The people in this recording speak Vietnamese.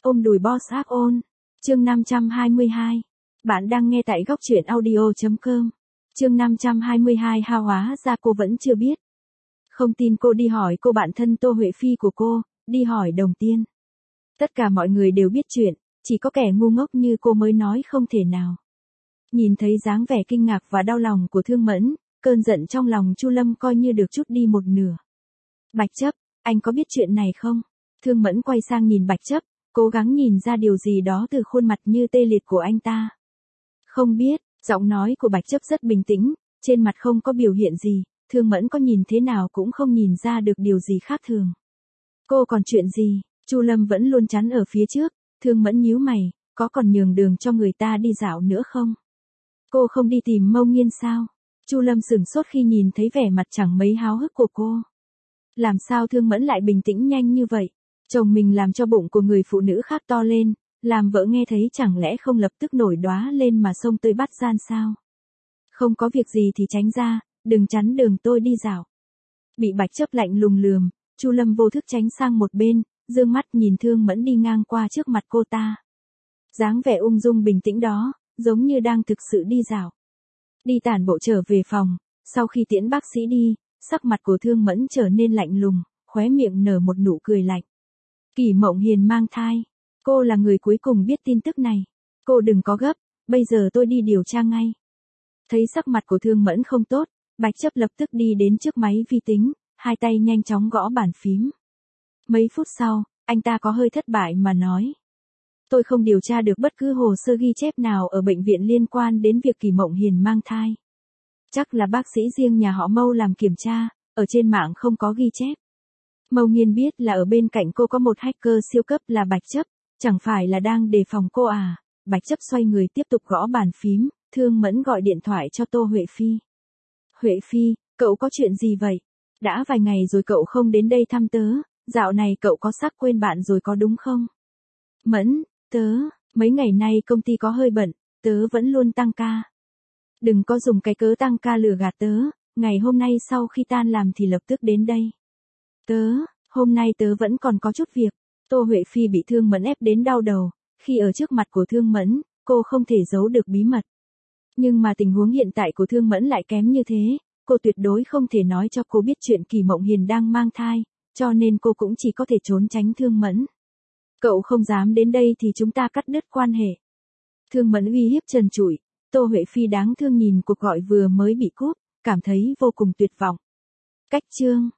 Ôm đùi boss áp ôn. Chương 522. Bạn đang nghe tại góc truyện audio.com. Chương 522 hóa ra cô vẫn chưa biết. Không tin cô đi hỏi cô bạn thân Tô Huệ Phi của cô, đi hỏi Đồng Tiên. Tất cả mọi người đều biết chuyện, chỉ có kẻ ngu ngốc như cô mới nói không thể nào. Nhìn thấy dáng vẻ kinh ngạc và đau lòng của Thương Mẫn, cơn giận trong lòng Chu Lâm coi như được chút đi một nửa. Bạch Chấp, anh có biết chuyện này không? Thương Mẫn quay sang nhìn Bạch Chấp, cố gắng nhìn ra điều gì đó từ khuôn mặt như tê liệt của anh ta. Không biết, giọng nói của Bạch Chấp rất bình tĩnh, trên mặt không có biểu hiện gì, Thương Mẫn có nhìn thế nào cũng không nhìn ra được điều gì khác thường. Cô còn chuyện gì? Chu Lâm vẫn luôn chắn ở phía trước, Thương Mẫn nhíu mày, có còn nhường đường cho người ta đi dạo nữa không? Cô không đi tìm Mâu Nghiên sao? Chu Lâm sửng sốt khi nhìn thấy vẻ mặt chẳng mấy háo hức của cô. Làm sao Thương Mẫn lại bình tĩnh nhanh như vậy? Chồng mình làm cho bụng của người phụ nữ khác to lên, làm vợ nghe thấy chẳng lẽ không lập tức nổi đoá lên mà xông tới bắt gian sao? Không có việc gì thì tránh ra, đừng chắn đường tôi đi dạo. Bị Bạch Chấp lạnh lùng lườm, Chu Lâm vô thức tránh sang một bên, dương mắt nhìn Thương Mẫn đi ngang qua trước mặt cô ta. Dáng vẻ ung dung bình tĩnh đó, giống như đang thực sự đi dạo. Đi tản bộ trở về phòng, sau khi tiễn bác sĩ đi, sắc mặt của Thương Mẫn trở nên lạnh lùng, khóe miệng nở một nụ cười lạnh. Kỷ Mộng Hiền mang thai. Cô là người cuối cùng biết tin tức này. Cô đừng có gấp, bây giờ tôi đi điều tra ngay. Thấy sắc mặt của Thương Mẫn không tốt, Bạch Chấp lập tức đi đến trước máy vi tính, hai tay nhanh chóng gõ bàn phím. Mấy phút sau, anh ta có hơi thất bại mà nói. Tôi không điều tra được bất cứ hồ sơ ghi chép nào ở bệnh viện liên quan đến việc Kỷ Mộng Hiền mang thai. Chắc là bác sĩ riêng nhà họ Mâu làm kiểm tra, ở trên mạng không có ghi chép. Mâu Nghiên biết là ở bên cạnh cô có một hacker siêu cấp là Bạch Chấp, chẳng phải là đang đề phòng cô à? Bạch Chấp xoay người tiếp tục gõ bàn phím, Thương Mẫn gọi điện thoại cho Tô Huệ Phi. Huệ Phi, cậu có chuyện gì vậy? Đã vài ngày rồi cậu không đến đây thăm tớ, dạo này cậu có sắc quên bạn rồi có đúng không? Mẫn, mấy ngày nay công ty có hơi bận, tớ vẫn luôn tăng ca. Đừng có dùng cái cớ tăng ca lừa gạt tớ, ngày hôm nay sau khi tan làm thì lập tức đến đây. Hôm nay tớ vẫn còn có chút việc. Tô Huệ Phi bị Thương Mẫn ép đến đau đầu, khi ở trước mặt của Thương Mẫn, cô không thể giấu được bí mật. Nhưng mà tình huống hiện tại của Thương Mẫn lại kém như thế, cô tuyệt đối không thể nói cho cô biết chuyện Kỷ Mộng Hiền đang mang thai, cho nên cô cũng chỉ có thể trốn tránh Thương Mẫn. Cậu không dám đến đây thì chúng ta cắt đứt quan hệ. Thương Mẫn uy hiếp trần trụi, Tô Huệ Phi đáng thương nhìn cuộc gọi vừa mới bị cúp, cảm thấy vô cùng tuyệt vọng. Cách chương